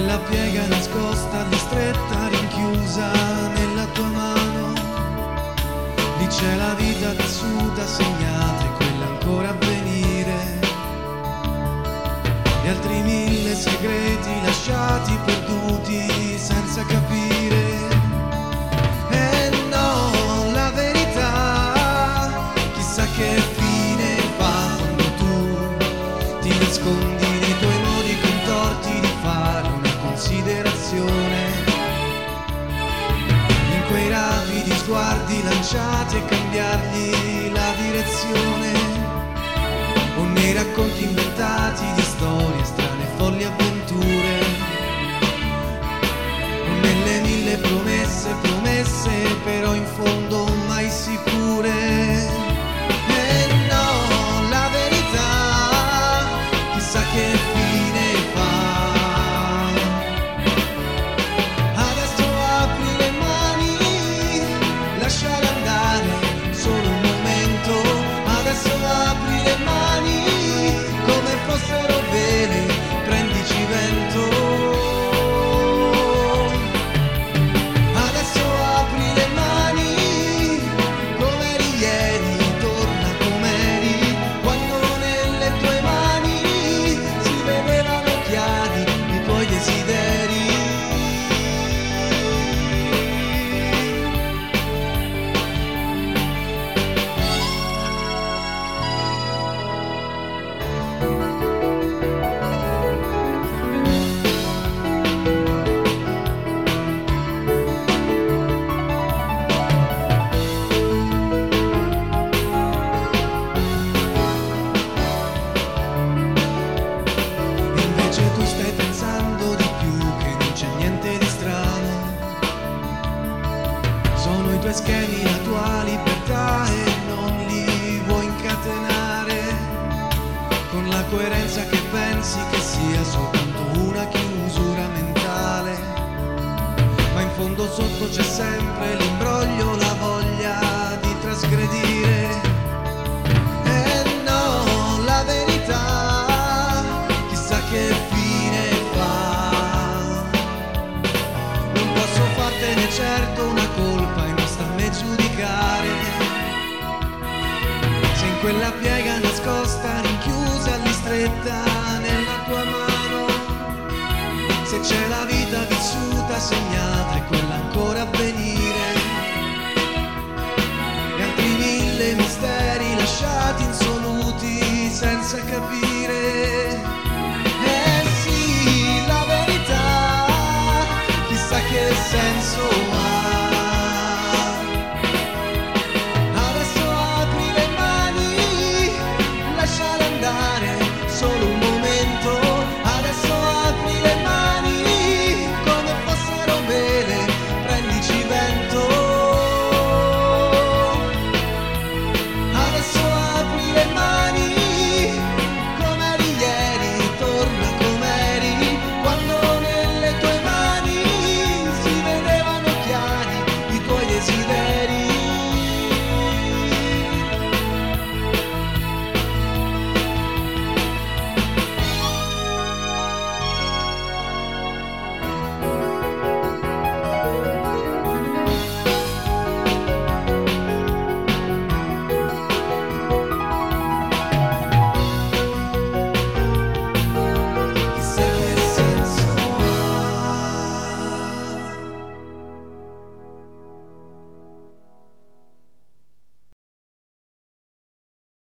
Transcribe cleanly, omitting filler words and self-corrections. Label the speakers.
Speaker 1: quella piega nascosta, ristretta, rinchiusa nella tua mano. Lì c'è la vita vissuta, segnata e quella ancora a venire. Gli altri 1000 segreti lasciati, perduti, senza capire. E no, la verità, chissà che fine fa quando tu ti nascondi nei tuoi modi contorti di fare una considerazione. In quei rapidi sguardi lanciati e cambiargli la direzione. O nei racconti inventati di storie strane, folli avventure. O nelle 1000 promesse, promesse però in fondo mai sicure. E no, la verità, chissà che fine fa. Adesso apri le mani, lasciale andare solo un momento. Adesso apri le mani come fossero vele, prendici vento. Adesso apri le mani come eri ieri, torna com'eri, quando nelle tue mani si vedevano chiari i tuoi desideri. Invece tu stai pensando di più, che non c'è niente di strano. Sono i tuoi schemi, la tua libertà e non li vuoi incatenare con la coerenza che pensi che sia soltanto una chiusura mentale. Ma in fondo sotto c'è sempre l'imbroglio, la voglia di trasgredire. E no, la verità, chissà che fine fa. Non posso fartene certo una colpa e non sta a me giudicare. Se in quella piega nascosta, rinchiusa, ristretta nella tua mano, se c'è la vita vissuta, segnata e quella ancora a venire. Gli altri 1000 misteri lasciati insoluti senza capire.